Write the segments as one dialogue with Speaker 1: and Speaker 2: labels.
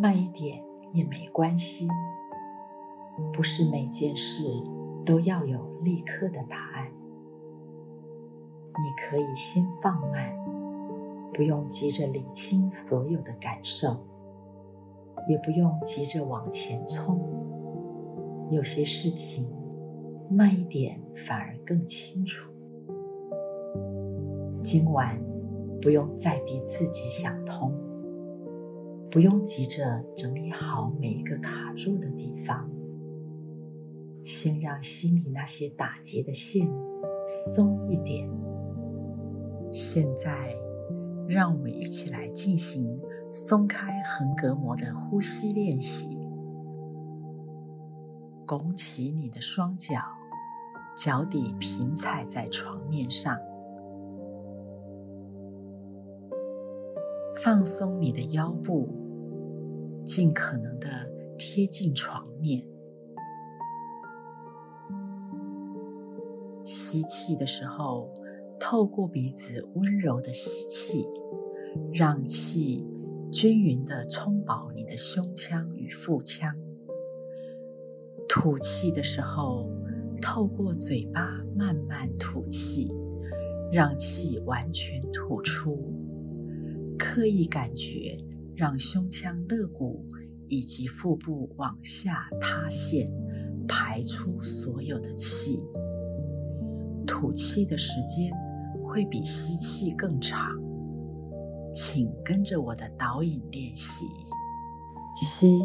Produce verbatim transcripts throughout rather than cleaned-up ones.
Speaker 1: 慢一点也没关系。不是每件事都要有立刻的答案，你可以先放慢，不用急着理清所有的感受，也不用急着往前冲。有些事情慢一点反而更清楚。今晚不用再逼自己想通，不用急着整理好每一个卡住的地方，先让心里那些打结的线松一点。现在让我们一起来进行松开横膈膜的呼吸练习。拱起你的双脚，脚底平踩在床面上，放松你的腰部，尽可能的贴近床面。吸气的时候，透过鼻子温柔的吸气，让气均匀地充饱你的胸腔与腹腔。吐气的时候，透过嘴巴慢慢吐气，让气完全吐出。刻意感觉让胸腔肋骨以及腹部往下塌陷，排出所有的气。吐气的时间会比吸气更长，请跟着我的导引练习。吸，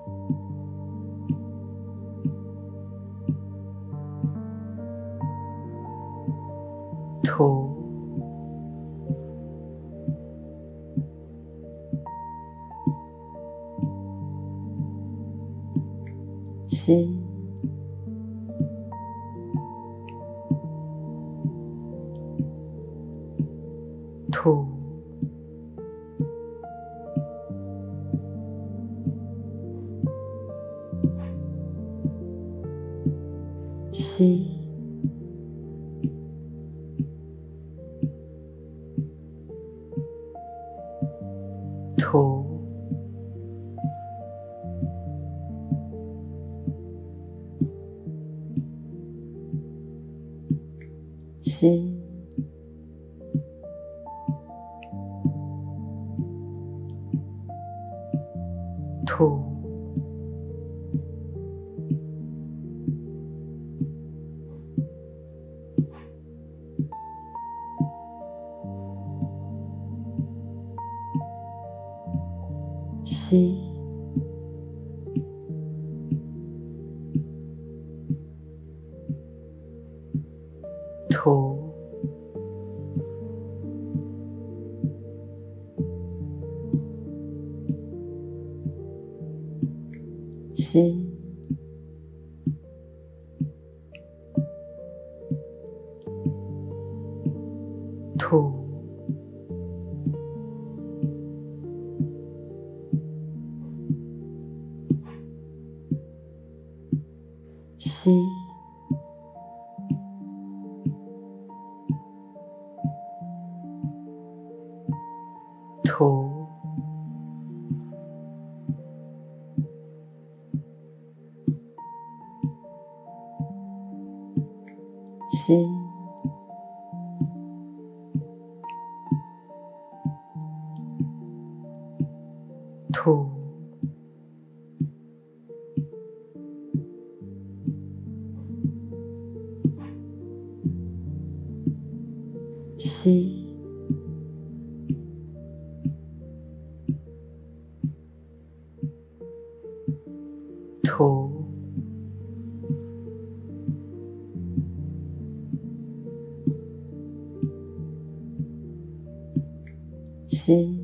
Speaker 1: 吐，吸，吐，吸，吐，吸，吐，吸，吐，吸，吐，吸，吐，吸，吐，吸，吐，吸，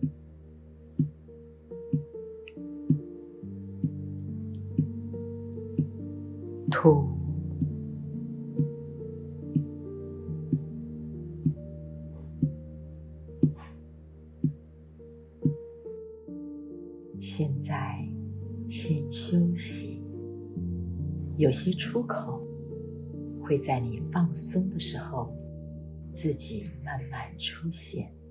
Speaker 1: 吐，现在先休息。有些出口会在你放松的时候自己慢慢出现。